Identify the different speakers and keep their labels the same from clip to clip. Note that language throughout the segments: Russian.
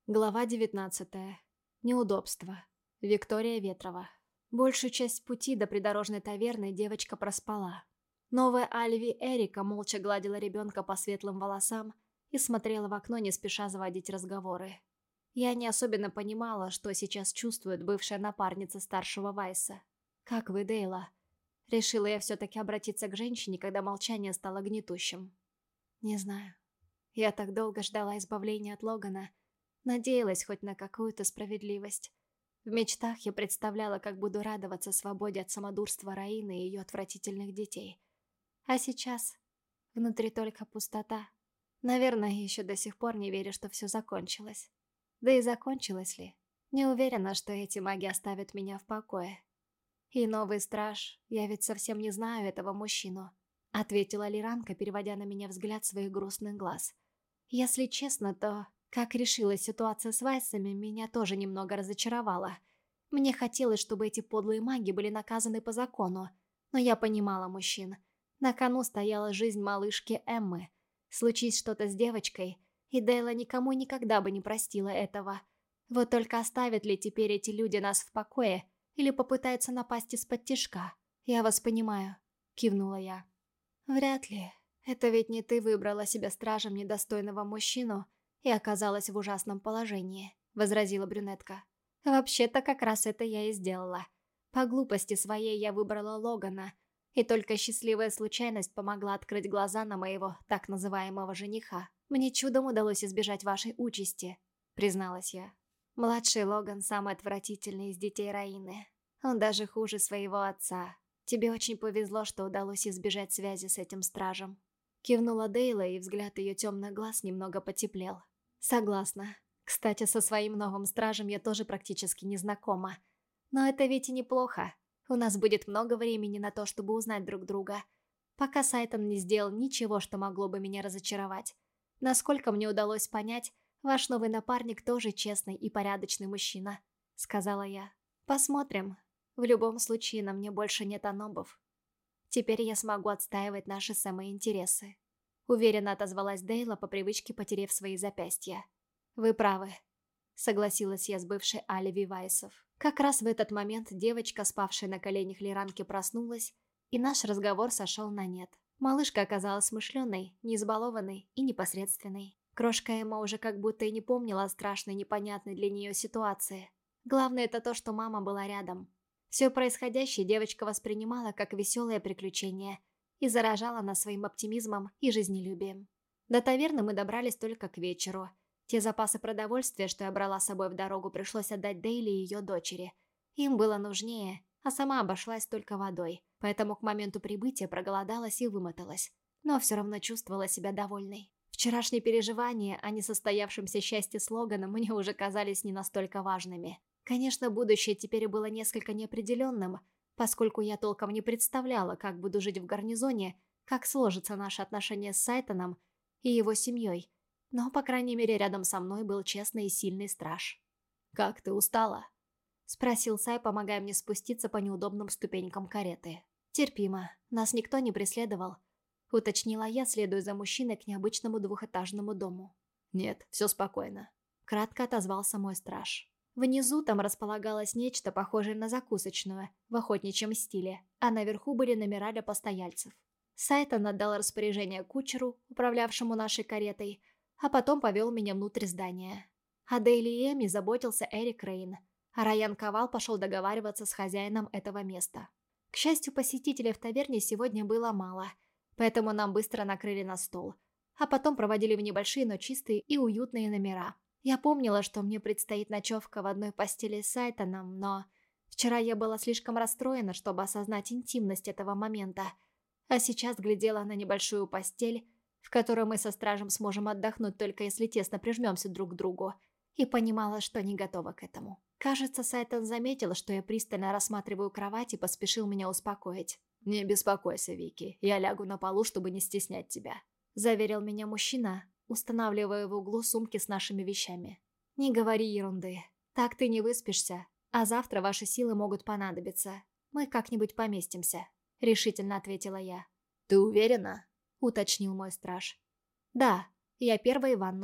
Speaker 1: Глава 19. Неудобство. Виктория Ветрова. Большую часть пути до придорожной таверны девочка проспала. Новая Альви Эрика молча гладила ребенка по светлым волосам и смотрела в окно, не спеша заводить разговоры. Я не особенно понимала, что сейчас чувствует бывшая напарница старшего Вайса. «Как вы, Дейла?» Решила я все-таки обратиться к женщине, когда молчание стало гнетущим. «Не знаю. Я так долго ждала избавления от Логана. Надеялась хоть на какую-то справедливость. В мечтах я представляла, как буду радоваться свободе от самодурства Раины и ее отвратительных детей. А сейчас внутри только пустота. Наверное, еще до сих пор не верю, что все закончилось. Да и закончилось ли? Не уверена, что эти маги оставят меня в покое. И новый страж, я ведь совсем не знаю этого мужчину, ответила Лиранка, переводя на меня взгляд своих грустных глаз. Если честно, то... Как решилась ситуация с Вайсами, меня тоже немного разочаровало. Мне хотелось, чтобы эти подлые маги были наказаны по закону, но я понимала мужчин. На кону стояла жизнь малышки Эммы. Случись что-то с девочкой, и Дейла никому никогда бы не простила этого. Вот только оставят ли теперь эти люди нас в покое или попытаются напасть из-под тишка? «Я вас понимаю», — кивнула я. «Вряд ли. Это ведь не ты выбрала себе стражем недостойного мужчину и оказалась в ужасном положении», — возразила брюнетка. «Вообще-то как раз это я и сделала. По глупости своей я выбрала Логана, и только счастливая случайность помогла открыть глаза на моего так называемого жениха. Мне чудом удалось избежать вашей участи», — призналась я. «Младший Логан самый отвратительный из детей Раины. Он даже хуже своего отца. Тебе очень повезло, что удалось избежать связи с этим стражем». Кивнула Дейла, и взгляд ее темных глаз немного потеплел. «Согласна. Кстати, со своим новым стражем я тоже практически не знакома. Но это ведь и неплохо. У нас будет много времени на то, чтобы узнать друг друга. Пока Сайтон не сделал ничего, что могло бы меня разочаровать. Насколько мне удалось понять, ваш новый напарник тоже честный и порядочный мужчина», — сказала я. «Посмотрим. В любом случае, на мне больше нет анобов. Теперь я смогу отстаивать наши самые интересы». Уверенно отозвалась Дейла, по привычке потерев свои запястья. «Вы правы», — согласилась я с бывшей Альви Вайсов. Как раз в этот момент девочка, спавшая на коленях Лиранки, проснулась, и наш разговор сошел на нет. Малышка оказалась смышленой, не избалованной и непосредственной. Крошка Эмма уже как будто и не помнила о страшной, непонятной для нее ситуации. Главное это то, что мама была рядом. Все происходящее девочка воспринимала как веселое приключение и заражала нас своим оптимизмом и жизнелюбием. До таверны мы добрались только к вечеру. Те запасы продовольствия, что я брала с собой в дорогу, пришлось отдать Дейли и ее дочери. Им было нужнее, а сама обошлась только водой, поэтому к моменту прибытия проголодалась и вымоталась, но все равно чувствовала себя довольной. Вчерашние переживания о несостоявшемся счастье с Логаном мне уже казались не настолько важными. Конечно, будущее теперь было несколько неопределенным, поскольку я толком не представляла, как буду жить в гарнизоне, как сложатся наши отношения с Сайтоном и его семьей, но, по крайней мере, рядом со мной был честный и сильный страж. «Как ты устала?» — спросил Сай, помогая мне спуститься по неудобным ступенькам кареты. «Терпимо, нас никто не преследовал», — уточнила я, следуя за мужчиной к необычному двухэтажному дому. «Нет, все спокойно», — кратко отозвался мой страж. Внизу там располагалось нечто похожее на закусочную, в охотничьем стиле, а наверху были номера для постояльцев. Сайтон отдал распоряжение кучеру, управлявшему нашей каретой, а потом повел меня внутрь здания. О Дейли и Эми заботился Эрик Рейн, а Райан Ковал пошел договариваться с хозяином этого места. К счастью, посетителей в таверне сегодня было мало, поэтому нам быстро накрыли на стол, а потом проводили в небольшие, но чистые и уютные номера. Я помнила, что мне предстоит ночевка в одной постели с Сайтоном, но вчера я была слишком расстроена, чтобы осознать интимность этого момента, а сейчас глядела на небольшую постель, в которой мы со стражем сможем отдохнуть только если тесно прижмемся друг к другу, и понимала, что не готова к этому. Кажется, Сайтон заметил, что я пристально рассматриваю кровать, и поспешил меня успокоить. «Не беспокойся, Вики, я лягу на полу, чтобы не стеснять тебя», — заверил меня мужчина, устанавливая в углу сумки с нашими вещами. «Не говори ерунды. Так ты не выспишься, а завтра ваши силы могут понадобиться. Мы как-нибудь поместимся», — решительно ответила я. «Ты уверена?» — уточнил мой страж. «Да, я первая в ванну.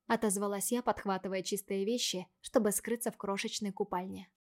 Speaker 1: отозвалась я, подхватывая чистые вещи, чтобы скрыться в крошечной купальне.